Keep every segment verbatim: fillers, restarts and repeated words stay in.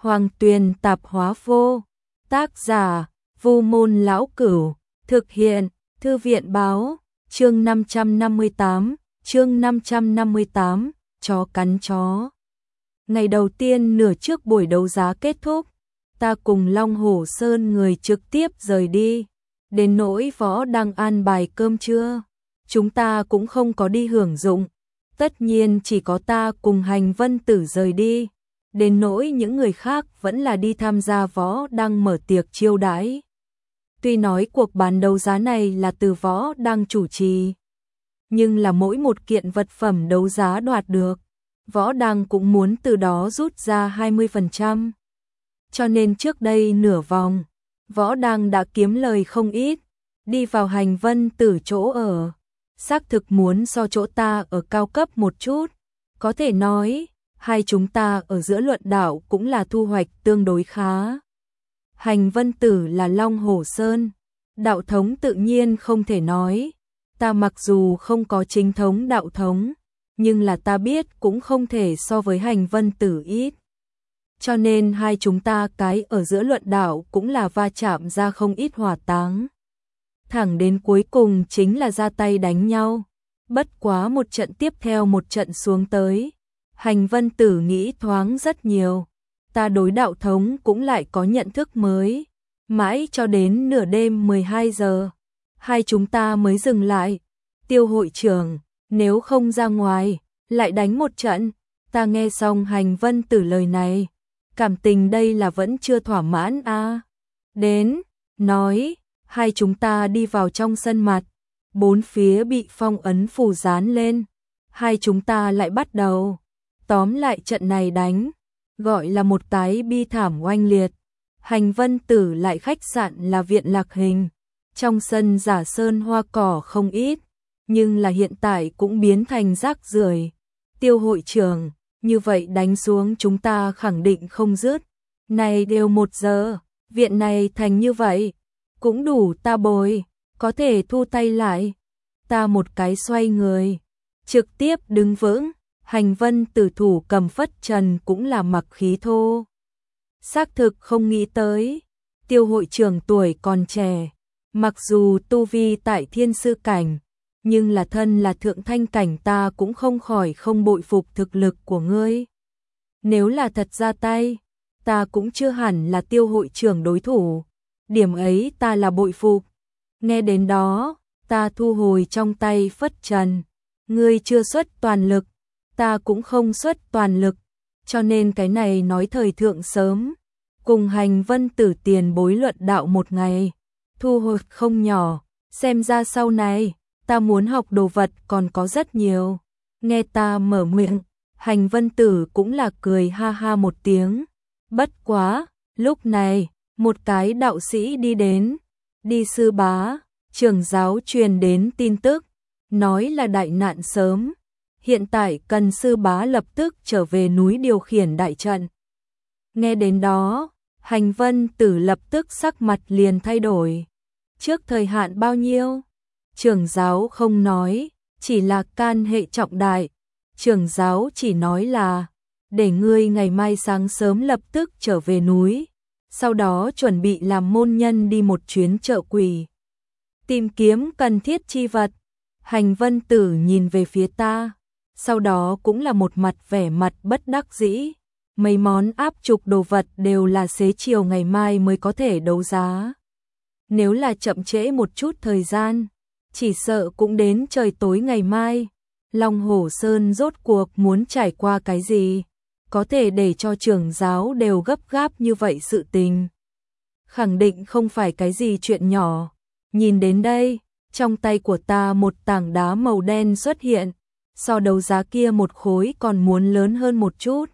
Hoàng Tuyền Tạp Hóa Vô. Tác giả: Vu Môn Lão Cửu. Thực hiện: Thư viện báo. Chương năm trăm năm mươi tám. Chương năm trăm năm mươi tám. Chó cắn chó. Ngày đầu tiên nửa trước buổi đấu giá kết thúc, ta cùng Long Hổ Sơn người trực tiếp rời đi. Đến nỗi Võ đang an bài cơm trưa, chúng ta cũng không có đi hưởng dụng. Tất nhiên chỉ có ta cùng Hành Vân Tử rời đi. Đến nỗi những người khác vẫn là đi tham gia Võ đang mở tiệc chiêu đãi. Tuy nói cuộc bán đấu giá này là từ Võ đang chủ trì, nhưng là mỗi một kiện vật phẩm đấu giá đoạt được, Võ đang cũng muốn từ đó rút ra hai mươi phần trăm. Cho nên trước đây nửa vòng, Võ đang đã kiếm lời không ít. Đi vào Hành Vân Tử chỗ ở, xác thực muốn so chỗ ta ở cao cấp một chút. Có thể nói, hai chúng ta ở giữa luận đạo cũng là thu hoạch tương đối khá. Hành Vân Tử là Long Hổ Sơn, đạo thống tự nhiên không thể nói. Ta mặc dù không có chính thống đạo thống, nhưng là ta biết cũng không thể so với Hành Vân Tử ít. Cho nên hai chúng ta cái ở giữa luận đạo cũng là va chạm ra không ít hỏa táng. Thẳng đến cuối cùng chính là ra tay đánh nhau. Bất quá một trận tiếp theo một trận xuống tới, Hành Vân Tử nghĩ thoáng rất nhiều. Ta đối đạo thống cũng lại có nhận thức mới. Mãi cho đến nửa đêm mười hai giờ, hai chúng ta mới dừng lại. Tiêu hội trưởng, nếu không ra ngoài, lại đánh một trận. Ta nghe xong Hành Vân Tử lời này, cảm tình đây là vẫn chưa thỏa mãn a. À. Đến, nói, hai chúng ta đi vào trong sân mặt, bốn phía bị phong ấn phù dán lên. Hai chúng ta lại bắt đầu. Tóm lại trận này đánh, gọi là một cái bi thảm oanh liệt. Hành Vân Tử lại khách sạn là Viện Lạc Hình. Trong sân giả sơn hoa cỏ không ít, nhưng là hiện tại cũng biến thành rác rưởi. Tiêu hội trưởng, như vậy đánh xuống chúng ta khẳng định không dứt. Này đều một giờ, viện này thành như vậy, cũng đủ ta bồi, có thể thu tay lại. Ta một cái xoay người, trực tiếp đứng vững. Hành Vân Tử thủ cầm phất trần cũng là mặc khí thô. Xác thực không nghĩ tới, tiêu hội trưởng tuổi còn trẻ, mặc dù tu vi tại thiên sư cảnh, nhưng là thân là thượng thanh cảnh, ta cũng không khỏi không bội phục thực lực của ngươi. Nếu là thật ra tay, ta cũng chưa hẳn là tiêu hội trưởng đối thủ. Điểm ấy ta là bội phục. Nghe đến đó, ta thu hồi trong tay phất trần. Ngươi chưa xuất toàn lực, ta cũng không xuất toàn lực, cho nên cái này nói thời thượng sớm. Cùng Hành Vân Tử tiền bối luận đạo một ngày, thu hồi không nhỏ, xem ra sau này, ta muốn học đồ vật còn có rất nhiều. Nghe ta mở miệng, Hành Vân Tử cũng là cười ha ha một tiếng. Bất quá, lúc này, một cái đạo sĩ đi đến. Đi sư bá, trưởng giáo truyền đến tin tức, nói là đại nạn sớm. Hiện tại cần sư bá lập tức trở về núi điều khiển đại trận. Nghe đến đó, Hành Vân Tử lập tức sắc mặt liền thay đổi. Trước thời hạn bao nhiêu? Trưởng giáo không nói, chỉ là can hệ trọng đại. Trưởng giáo chỉ nói là, để ngươi ngày mai sáng sớm lập tức trở về núi. Sau đó chuẩn bị làm môn nhân đi một chuyến chợ quỷ, tìm kiếm cần thiết chi vật. Hành Vân Tử nhìn về phía ta, sau đó cũng là một mặt vẻ mặt bất đắc dĩ. Mấy món áp trục đồ vật đều là xế chiều ngày mai mới có thể đấu giá. Nếu là chậm trễ một chút thời gian, chỉ sợ cũng đến trời tối ngày mai. Long Hổ Sơn rốt cuộc muốn trải qua cái gì, có thể để cho trưởng giáo đều gấp gáp như vậy sự tình. Khẳng định không phải cái gì chuyện nhỏ. Nhìn đến đây, trong tay của ta một tảng đá màu đen xuất hiện, so đấu giá kia một khối còn muốn lớn hơn một chút.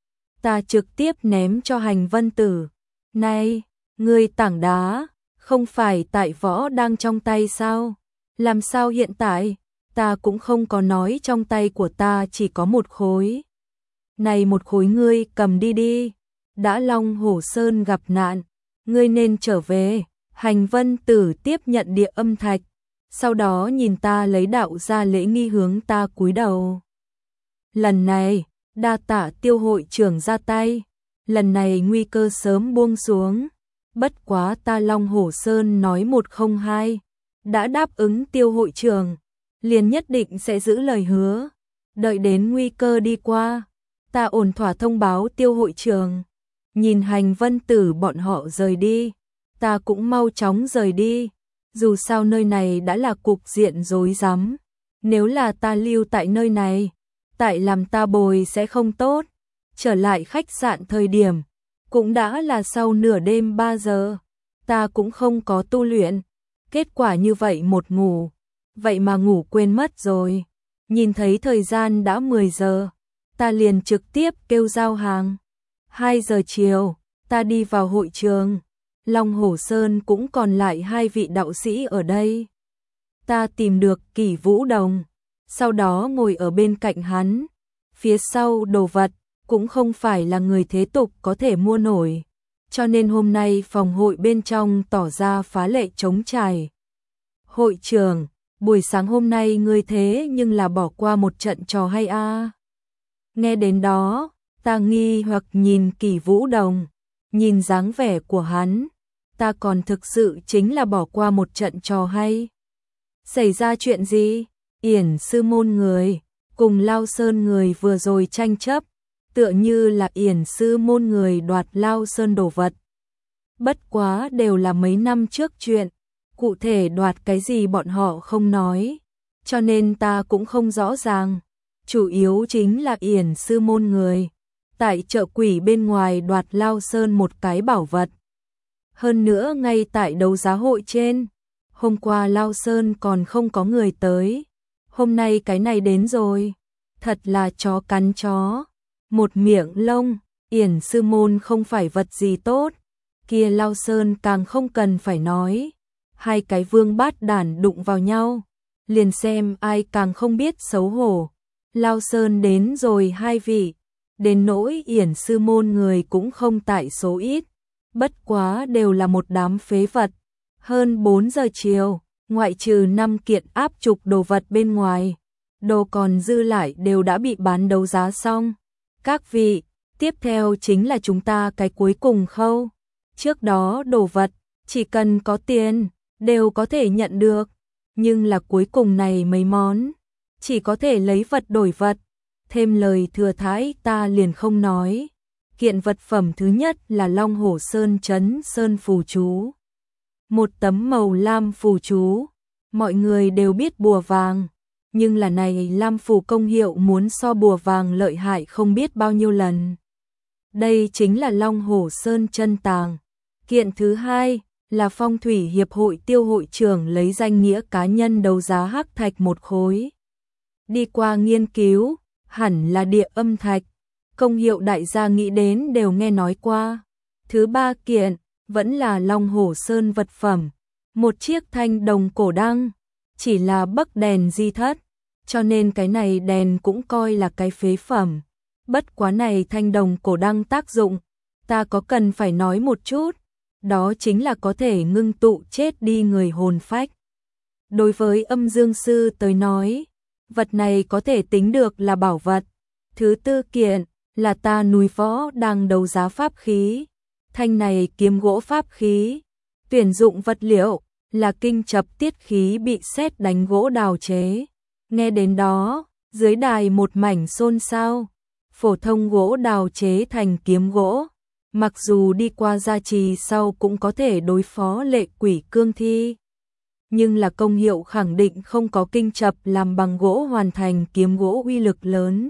Ta trực tiếp ném cho Hành Vân Tử. Này, ngươi tảng đá, không phải tại Võ đang trong tay sao? Làm sao hiện tại? Ta cũng không có nói trong tay của ta chỉ có một khối. Này một khối ngươi cầm đi đi. Đã Long Hổ Sơn gặp nạn, ngươi nên trở về. Hành Vân Tử tiếp nhận địa âm thạch, sau đó nhìn ta lấy đạo ra lễ nghi hướng ta cúi đầu. Lần này, đa tạ tiêu hội trưởng ra tay. lần này nguy cơ sớm buông xuống. Bất quá ta Long Hổ Sơn nói một không hai, đã đáp ứng Tiêu hội trưởng, liền nhất định sẽ giữ lời hứa. Đợi đến nguy cơ đi qua, ta ổn thỏa thông báo Tiêu hội trưởng. Nhìn Hành Vân Tử bọn họ rời đi, ta cũng mau chóng rời đi. Dù sao nơi này đã là cục diện rối rắm, nếu là ta lưu tại nơi này, tại làm ta bồi sẽ không tốt. Trở lại khách sạn thời điểm, cũng đã là sau nửa đêm ba giờ, ta cũng không có tu luyện. Kết quả như vậy một ngủ, vậy mà ngủ quên mất rồi. Nhìn thấy thời gian đã mười giờ, ta liền trực tiếp kêu giao hàng. hai giờ chiều, ta đi vào hội trường. Long Hổ Sơn cũng còn lại hai vị đạo sĩ ở đây. Ta tìm được Kỷ Vũ Đồng, sau đó ngồi ở bên cạnh hắn. Phía sau đồ vật cũng không phải là người thế tục có thể mua nổi, cho nên hôm nay phòng hội bên trong tỏ ra phá lệ trống trải. Hội trưởng, buổi sáng hôm nay ngươi thế nhưng là bỏ qua một trận trò hay a? À? Nghe đến đó, ta nghi hoặc nhìn Kỷ Vũ Đồng, nhìn dáng vẻ của hắn, ta còn thực sự chính là bỏ qua một trận trò hay. Xảy ra chuyện gì? Yển sư môn người cùng Lao Sơn người vừa rồi tranh chấp, tựa như là Yển sư môn người đoạt Lao Sơn đồ vật. Bất quá đều là mấy năm trước chuyện, cụ thể đoạt cái gì bọn họ không nói, cho nên ta cũng không rõ ràng. Chủ yếu chính là Yển sư môn người tại chợ quỷ bên ngoài đoạt Lao Sơn một cái bảo vật. Hơn nữa ngay tại đấu giá hội trên, hôm qua Lao Sơn còn không có người tới, hôm nay cái này đến rồi, thật là chó cắn chó. Một miệng lông, Yển sư môn không phải vật gì tốt, kia Lao Sơn càng không cần phải nói. Hai cái vương bát đản đụng vào nhau, liền xem ai càng không biết xấu hổ. Lao Sơn đến rồi hai vị, đến nỗi Yển sư môn người cũng không tại số ít, bất quá đều là một đám phế vật. Hơn bốn giờ chiều, ngoại trừ năm kiện áp trục đồ vật bên ngoài, đồ còn dư lại đều đã bị bán đấu giá xong. Các vị, tiếp theo chính là chúng ta cái cuối cùng khâu. Trước đó đồ vật, chỉ cần có tiền, đều có thể nhận được. Nhưng là cuối cùng này mấy món, chỉ có thể lấy vật đổi vật. Thêm lời thừa thãi ta liền không nói. Kiện vật phẩm thứ nhất là Long Hổ Sơn Trấn Sơn phù chú. Một tấm màu lam phù chú. Mọi người đều biết bùa vàng, nhưng là này lam phù công hiệu muốn so bùa vàng lợi hại không biết bao nhiêu lần. Đây chính là Long Hổ Sơn chân tàng. Kiện thứ hai là Phong thủy hiệp hội Tiêu hội trưởng lấy danh nghĩa cá nhân đấu giá hắc thạch một khối. Đi qua nghiên cứu, hẳn là địa âm thạch, công hiệu đại gia nghĩ đến đều nghe nói qua. Thứ ba kiện vẫn là Long Hổ Sơn vật phẩm, một chiếc thanh đồng cổ đăng, chỉ là bấc đèn di thất, cho nên cái này đèn cũng coi là cái phế phẩm. Bất quá này thanh đồng cổ đăng tác dụng, ta có cần phải nói một chút, đó chính là có thể ngưng tụ chết đi người hồn phách. Đối với âm dương sư tới nói, vật này có thể tính được là bảo vật. Thứ tư kiện là ta núi võ đang đấu giá pháp khí. Thanh này kiếm gỗ pháp khí, tuyển dụng vật liệu là kinh chập tiết khí bị sét đánh gỗ đào chế. Nghe đến đó, dưới đài một mảnh xôn xao. Phổ thông gỗ đào chế thành kiếm gỗ, mặc dù đi qua gia trì sau cũng có thể đối phó lệ quỷ cương thi, nhưng là công hiệu khẳng định không có kinh chập làm bằng gỗ hoàn thành kiếm gỗ uy lực lớn.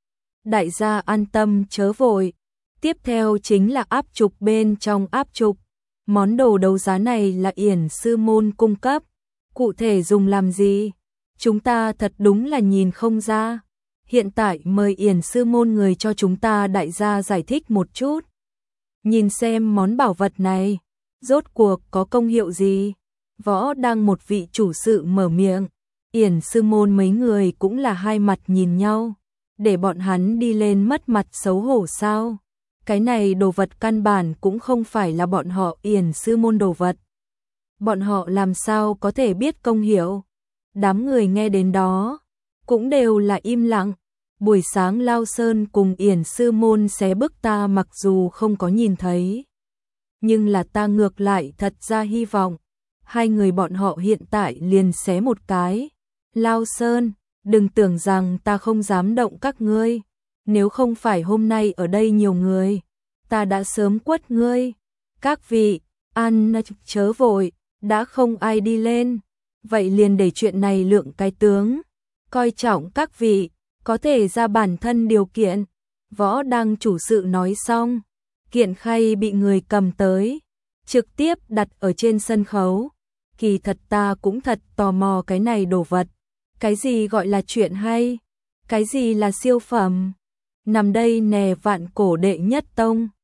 Đại gia an tâm chớ vội. Tiếp theo chính là áp trục bên trong áp trục. Món đồ đấu giá này là Yển sư môn cung cấp. Cụ thể dùng làm gì? Chúng ta thật đúng là nhìn không ra. Hiện tại mời Yển sư môn người cho chúng ta đại gia giải thích một chút. Nhìn xem món bảo vật này, rốt cuộc có công hiệu gì? Võ đang một vị chủ sự mở miệng. Yển sư môn mấy người cũng là hai mặt nhìn nhau. Để bọn hắn đi lên mất mặt xấu hổ sao? Cái này đồ vật căn bản cũng không phải là bọn họ Yển sư môn đồ vật. Bọn họ làm sao có thể biết công hiệu? Đám người nghe đến đó, cũng đều là im lặng. Buổi sáng Lao Sơn cùng Yển sư môn xé bức ta mặc dù không có nhìn thấy, nhưng là ta ngược lại thật ra hy vọng hai người bọn họ hiện tại liền xé một cái. Lao Sơn, đừng tưởng rằng ta không dám động các ngươi, nếu không phải hôm nay ở đây nhiều người, ta đã sớm quất ngươi. Các vị, ăn chớ vội, đã không ai đi lên, vậy liền để chuyện này lượng cái tướng, coi trọng các vị, có thể ra bản thân điều kiện. Võ Đăng chủ sự nói xong, kiện khay bị người cầm tới, trực tiếp đặt ở trên sân khấu. Kỳ thật ta cũng thật tò mò cái này đồ vật, cái gì gọi là chuyện hay, cái gì là siêu phẩm. Nằm đây nè, vạn cổ đệ nhất tông,